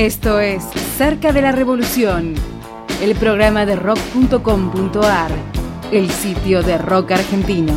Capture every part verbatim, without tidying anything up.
Esto es Cerca de la Revolución, el programa de rock punto com punto a r, el sitio de rock argentino.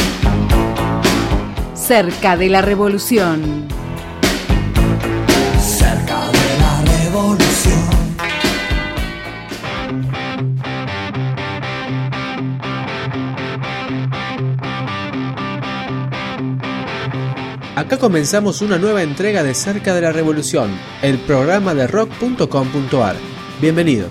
Cerca de la Revolución. Cerca de la Revolución. Acá comenzamos una nueva entrega de Cerca de la Revolución, el programa de rock punto com punto a r. Bienvenidos.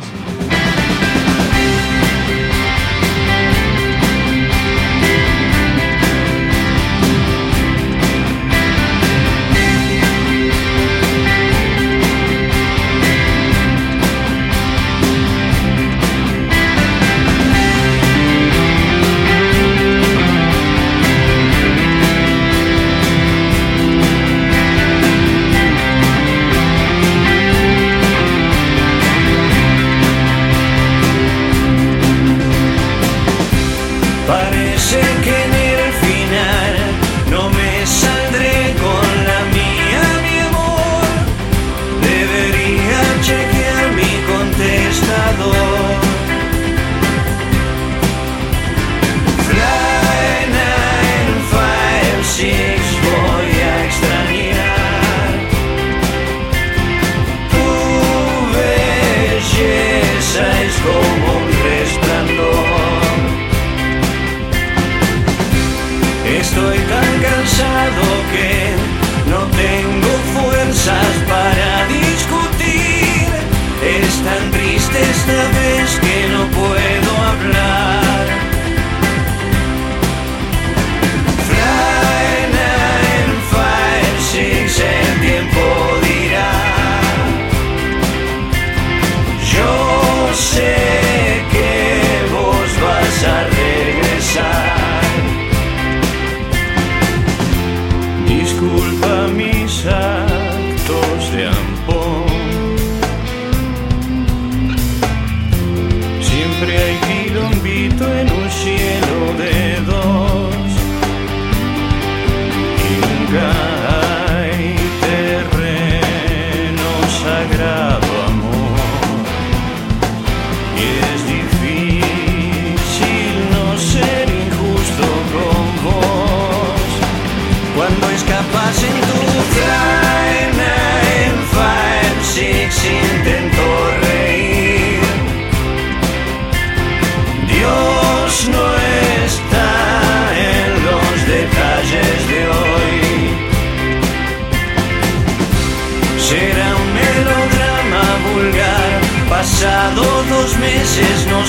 Dos meses nos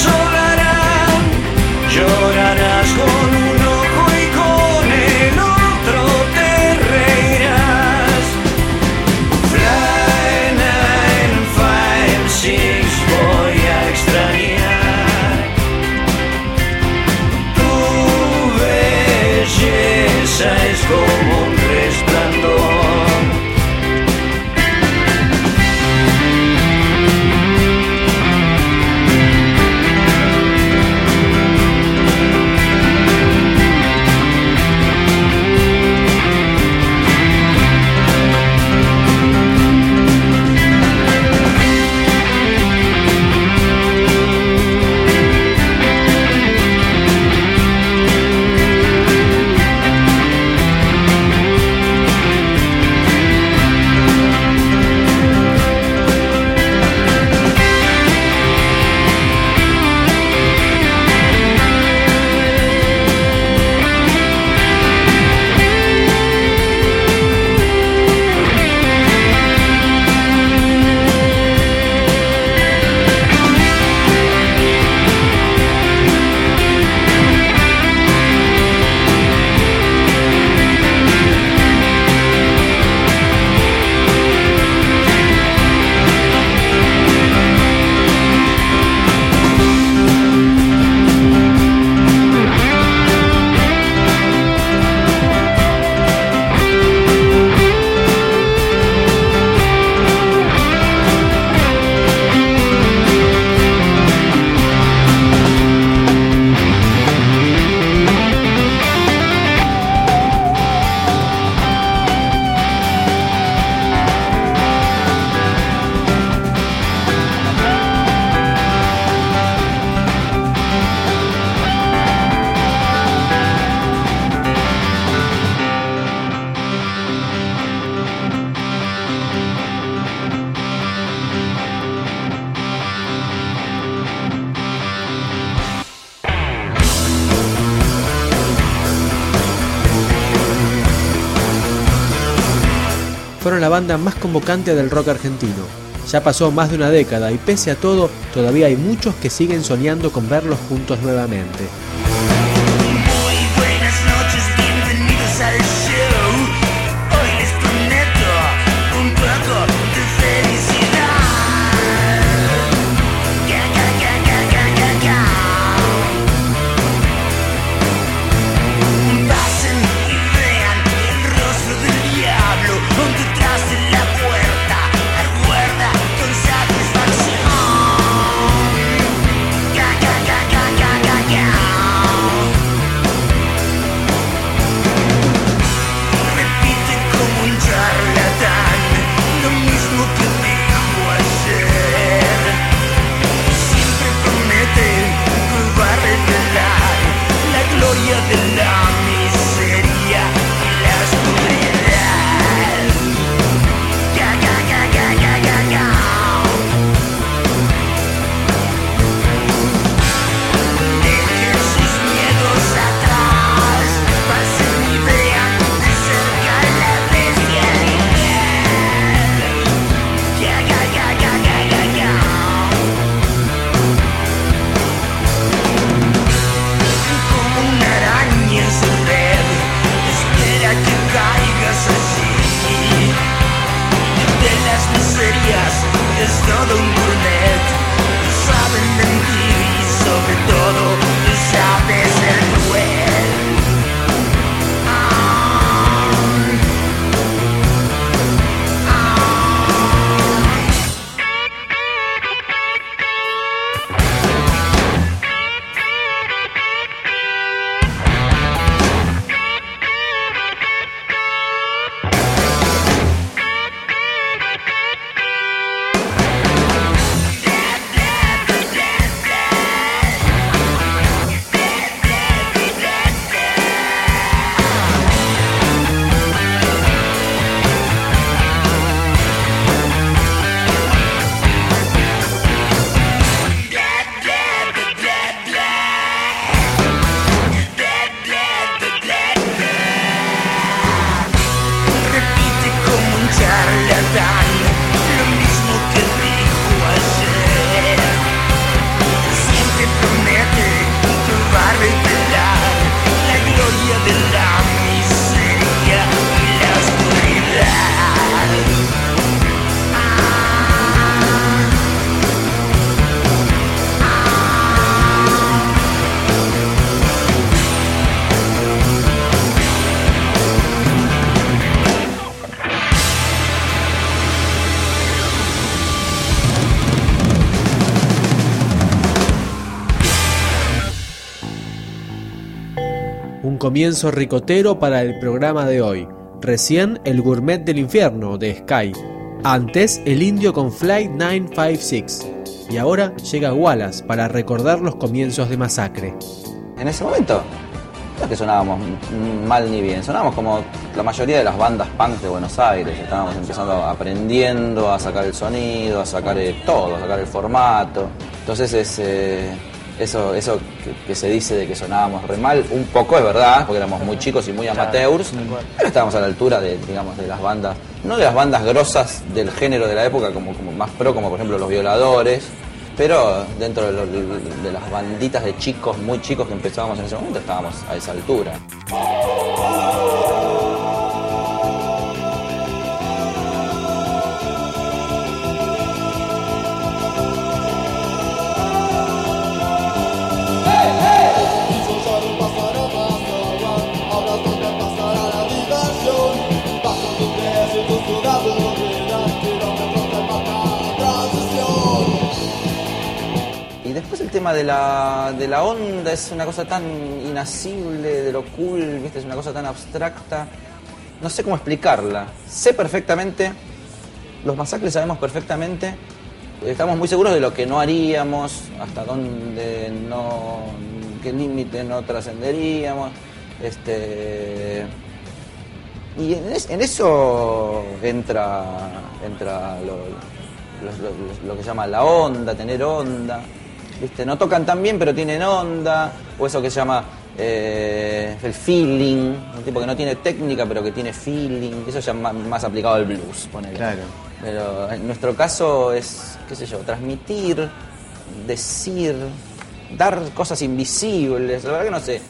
consolarán, llorarás con un ojo y con el otro te reirás. Fly nine five six voy a extrañar tu belleza, es como un resplandor. fueron la banda más convocante del rock argentino. Ya pasó más de una década y pese a todo, todavía hay muchos que siguen soñando con verlos juntos nuevamente. Muy buenas noches, bienvenidos al show. Hoy les prometo un poco de felicidad. Ga, ga, ga, ga, ga, ga, ga. Pasen y vean el rostro del diablo detrás de la puerta. Aguarda con satisfacción. Ga, ga, ga, ga, ga, ga, ga. Repite como un charlatán lo mismo que dijo ayer. Siempre promete que va a revelar la gloria de la miseria y la oscuridad. Ga, ga, ga, ga, ga, ga, ga. Dejen sus miedos atrás, pasen y vean de cerca la bestialidad. Ga, ga, ga, ga, ga, ga, ga. Como una araña en su red, espera que caigas allí. De las miserias es todo un gourmet. Saben mentir y sobre todo sabe ser cruel. Ah, ah. Repite como un charlatán lo mismo que dijo ayer. Siempre promete que va a revelar la gloria de la miseria y la oscuridad. Ah, Un comienzo ricotero para el programa de hoy. Recién el Gourmet del Infierno de Sky. Antes el Indio con Flight nueve cinco seis. Y ahora llega Wallace para recordar los comienzos de Masacre. En ese momento no es que sonábamos mal ni bien, sonábamos como la mayoría de las bandas punk de Buenos Aires. Estábamos empezando, aprendiendo a sacar el sonido, a sacar eh, todo, a sacar el formato. Entonces es, eh, eso, eso que, que se dice de que sonábamos re mal, un poco es verdad, porque éramos muy chicos y muy amateurs, pero estábamos a la altura de, digamos, de las bandas, no de las bandas grosas del género de la época, como, como más pro, como por ejemplo Los Violadores, pero dentro de, lo, de las banditas de chicos, muy chicos que empezábamos en ese momento, estábamos a esa altura. Y después el tema de la, de la onda es una cosa tan inasible, de lo cool, ¿viste? Es una cosa tan abstracta. No sé cómo explicarla. Sé perfectamente, los Masacres sabemos perfectamente, estamos muy seguros de lo que no haríamos, hasta dónde no, qué límite no trascenderíamos. Este, y en, es, en eso entra, entra lo, lo, lo, lo que se llama la onda, tener onda. ¿Viste? No tocan tan bien, pero tienen onda, o eso que se llama eh, el feeling, un tipo que no tiene técnica pero que tiene feeling, eso ya más, más aplicado al blues, ponele. Claro. Pero en nuestro caso es, qué sé yo, transmitir, decir, dar cosas invisibles, la verdad que no sé.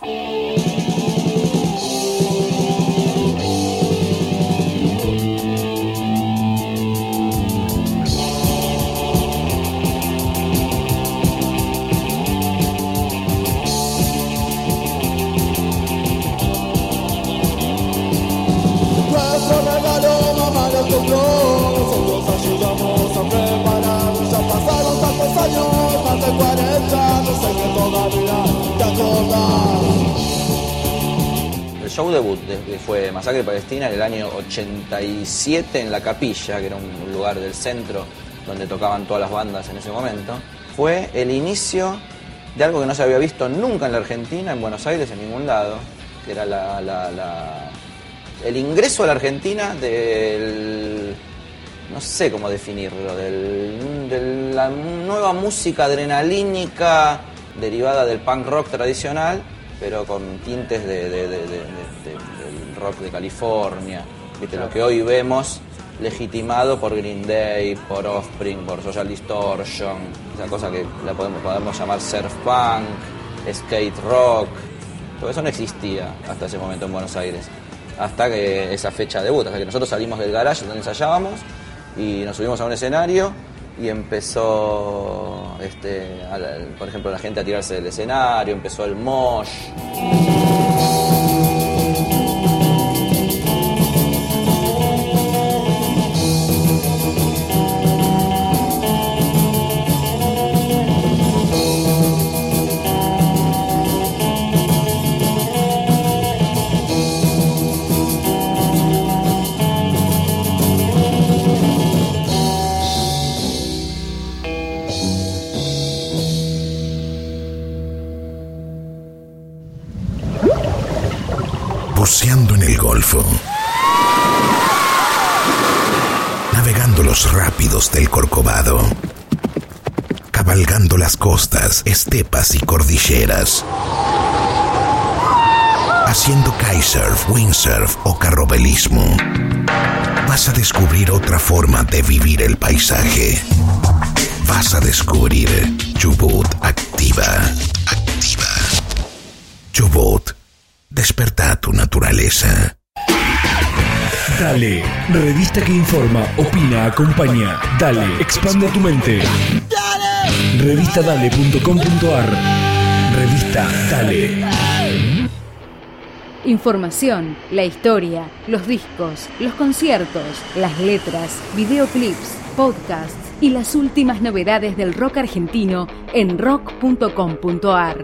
El show debut de- fue Masacre Palestina en el año ochenta y siete en La Capilla, que era un lugar del centro donde tocaban todas las bandas en ese momento. Fue el inicio de algo que no se había visto nunca en la Argentina, en Buenos Aires, en ningún lado, que era la, la, la- el ingreso a la Argentina del... no sé cómo definirlo, del, de la nueva música adrenalínica derivada del punk rock tradicional, pero con tintes de, de- de- de- de- de- del rock de California. ¿Viste? Lo que hoy vemos legitimado por Green Day, por Offspring, por Social Distortion, esa cosa que la podemos, podemos llamar surf punk, skate rock. Todo eso no existía hasta ese momento en Buenos Aires, hasta que esa fecha debut, hasta que nosotros salimos del garage donde ensayábamos y nos subimos a un escenario y empezó, este, a la- por ejemplo, la gente a tirarse del escenario, empezó el mosh. Buceando en el Golfo, navegando los rápidos del Corcovado, cabalgando las costas, estepas y cordilleras, haciendo kitesurf, windsurf o carrobelismo. Vas a descubrir otra forma de vivir el paisaje. Vas a descubrir Chubut Activa. Activa. Chubut. Desperta tu naturaleza. Dale, revista que informa, opina, acompaña. Dale, expande tu mente. Dale. revista dale punto com punto ar. Revista Dale. Información, la historia, los discos, los conciertos, las letras, videoclips, podcasts y las últimas novedades del rock argentino en rock punto com punto ar.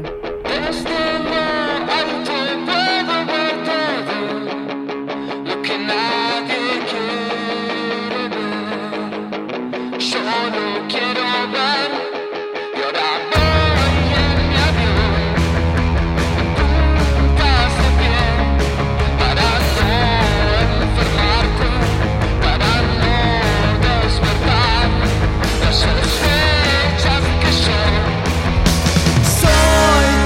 Soy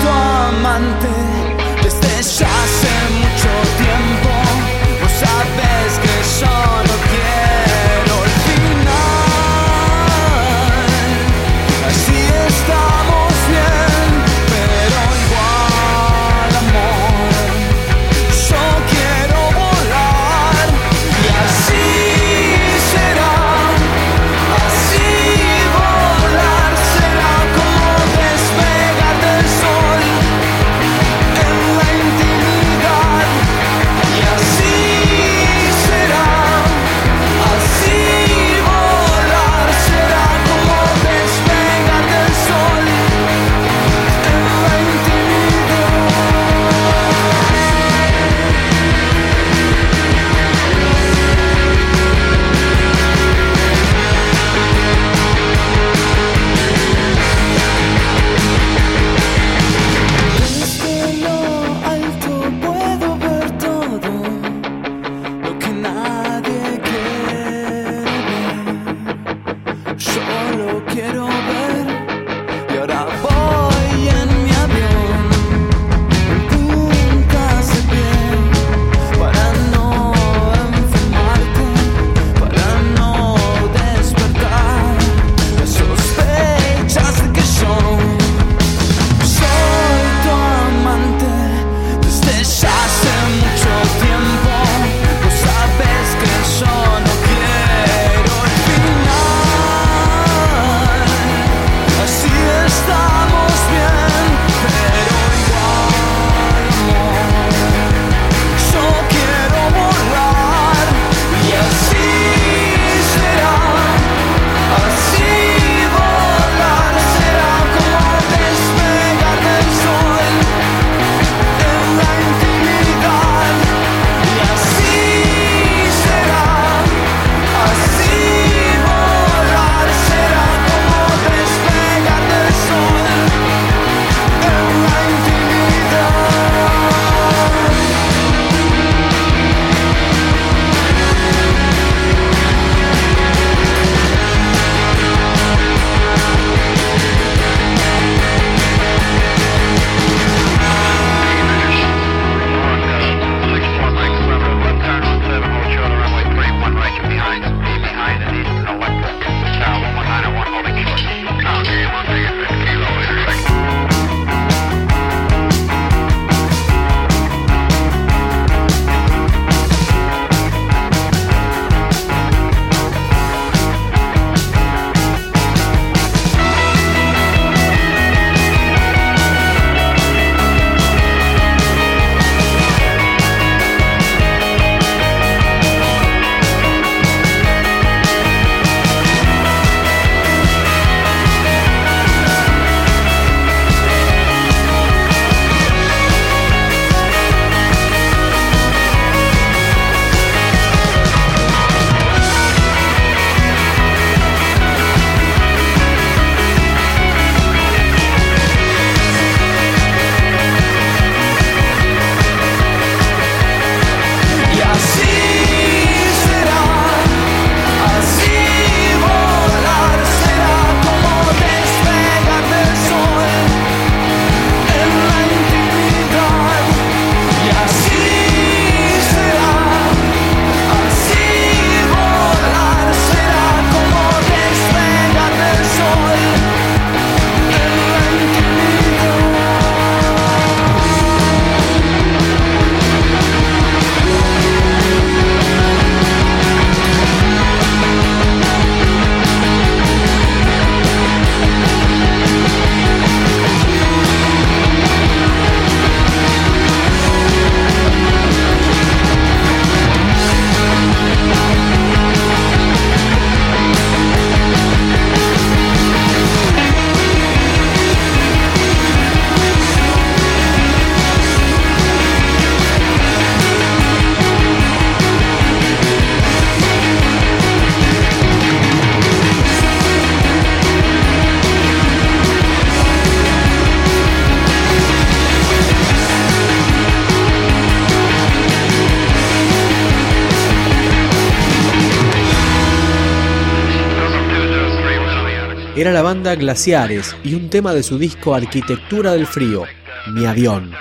era la banda Glaciares y un tema de su disco Arquitectura del Frío, Mi Avión.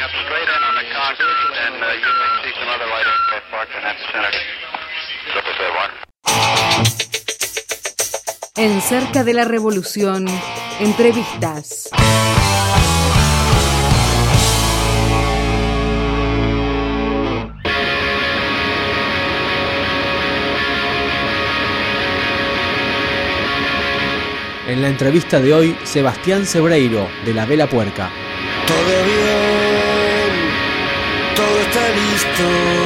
En Cerca de la Revolución, entrevistas. En la entrevista de hoy, Sebastián Sebreiro, de La Vela Puerca. Todo bien, todo está listo.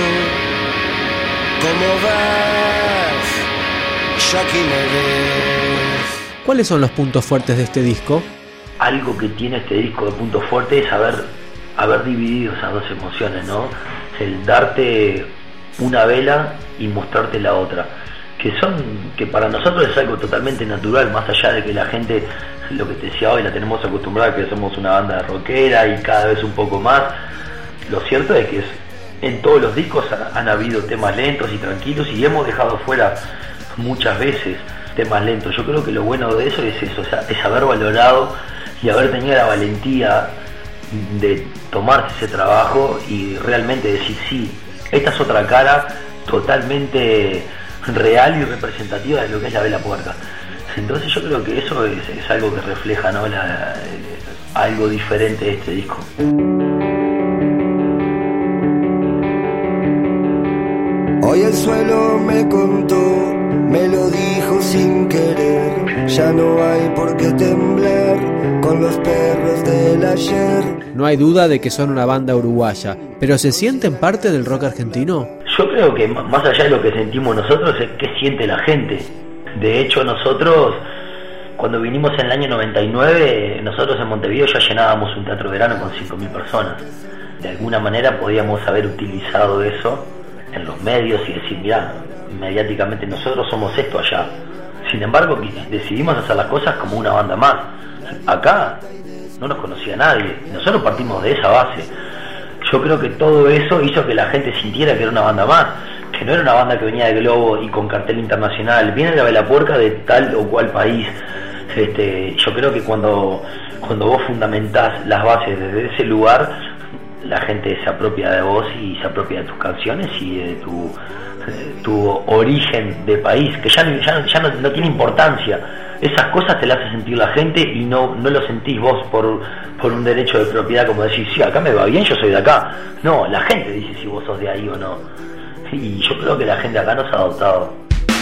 ¿Cómo vas? Yo aquí me ves. ¿Cuáles son los puntos fuertes de este disco? Algo que tiene este disco de puntos fuertes es haber, haber dividido esas dos emociones, ¿no? El darte una vela y mostrarte la otra. Que son, que para nosotros es algo totalmente natural, más allá de que la gente, lo que te decía hoy, la tenemos acostumbrada, que somos una banda rockera y cada vez un poco más. Lo cierto es que es, en todos los discos han, han habido temas lentos y tranquilos y hemos dejado fuera muchas veces temas lentos. Yo creo que lo bueno de eso es eso, o sea, es haber valorado y haber tenido la valentía de tomarse ese trabajo y realmente decir, sí, esta es otra cara totalmente real y representativa de lo que es La Vela Puerca. Entonces yo creo que eso es, es algo que refleja, ¿no? la, eh, algo diferente de este disco. Hoy el suelo me contó, me lo dijo sin querer. Ya no hay por qué temblar con los perros del ayer. No hay duda de que son una banda uruguaya, pero ¿se sienten parte del rock argentino? Yo creo que más allá de lo que sentimos nosotros es qué siente la gente. De hecho nosotros, cuando vinimos en el año noventa y nueve, nosotros en Montevideo ya llenábamos un teatro de verano con cinco mil personas. De alguna manera podíamos haber utilizado eso en los medios y decir, mirá, mediáticamente nosotros somos esto allá. Sin embargo, decidimos hacer las cosas como una banda más. Acá no nos conocía nadie, nosotros partimos de esa base. Yo creo que todo eso hizo que la gente sintiera que era una banda más, que no era una banda que venía de Globo y con cartel internacional, viene La Vela Puerca de tal o cual país. Este, yo creo que cuando, cuando vos fundamentás las bases desde ese lugar, la gente se apropia de vos y se apropia de tus canciones y de tu, de tu origen de país, que ya, ya, ya no, no tiene importancia. Esas cosas te las hace sentir la gente y no, no lo sentís vos por, por un derecho de propiedad, como decir, sí, acá me va bien, yo soy de acá. No, la gente dice si vos sos de ahí o no. Y yo creo que la gente acá nos ha adoptado.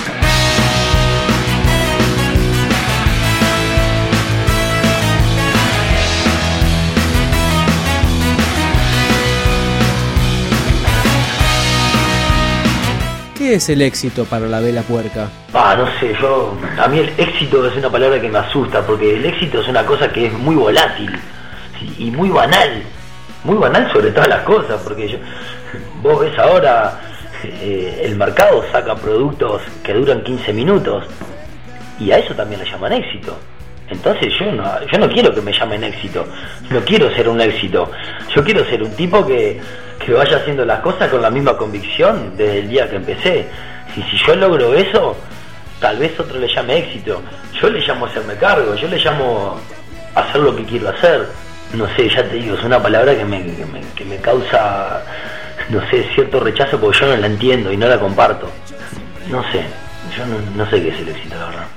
¿Qué es el éxito para La Vela Puerca? Ah, no sé, yo, a mí el éxito es una palabra que me asusta, porque el éxito es una cosa que es muy volátil y muy banal, muy banal sobre todas las cosas, porque yo, vos ves ahora, eh, el mercado saca productos que duran quince minutos y a eso también le llaman éxito. Entonces yo no, yo no quiero que me llamen éxito, no quiero ser un éxito, yo quiero ser un tipo que, que vaya haciendo las cosas con la misma convicción desde el día que empecé. Y si yo logro eso, tal vez otro le llame éxito. Yo le llamo hacerme cargo, yo le llamo hacer lo que quiero hacer. No sé, ya te digo, es una palabra que me, que me, que me causa, no sé, cierto rechazo porque yo no la entiendo y no la comparto. No sé, yo no, no sé qué es el éxito, la verdad.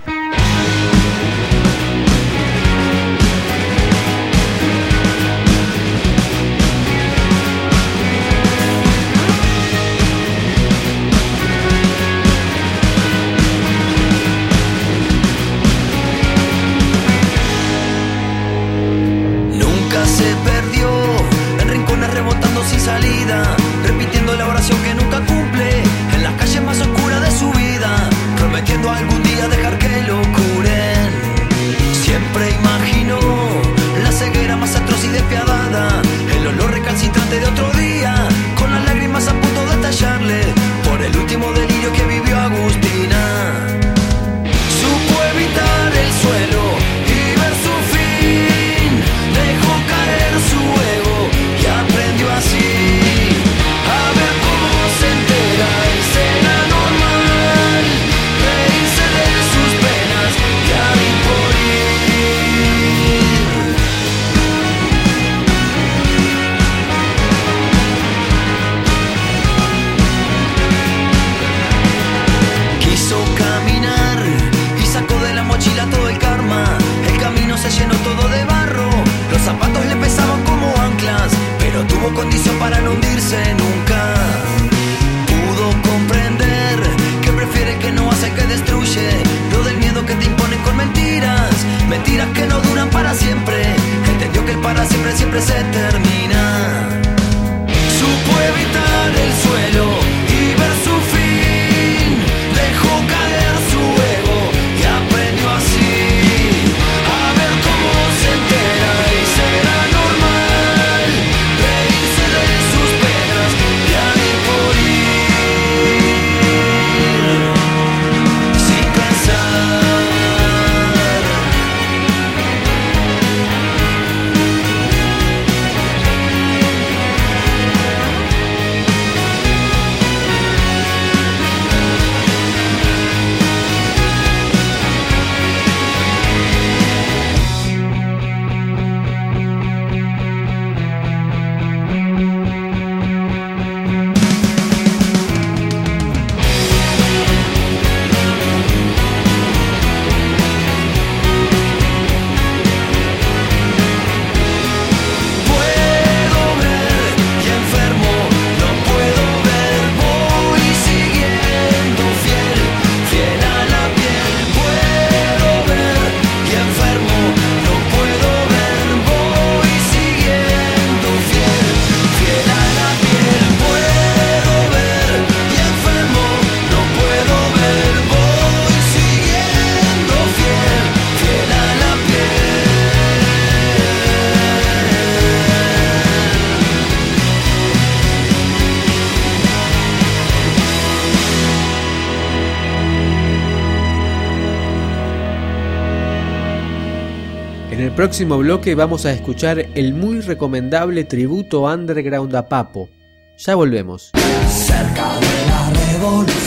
Se perdió en rincones rebotando sin salida, repitiendo la oración que nunca cumple, en las calles más oscuras de su vida, prometiendo algún día dejar que siempre se termina. Supo evitar el suelo y ver su fin. Dejó caer su ego y aprendió así a ver cómo se entera y será normal reírse de sus penas y ahí por ir sin pensar. En el próximo bloque vamos a escuchar el muy recomendable tributo underground a Papo. Ya volvemos. Cerca de la revolución.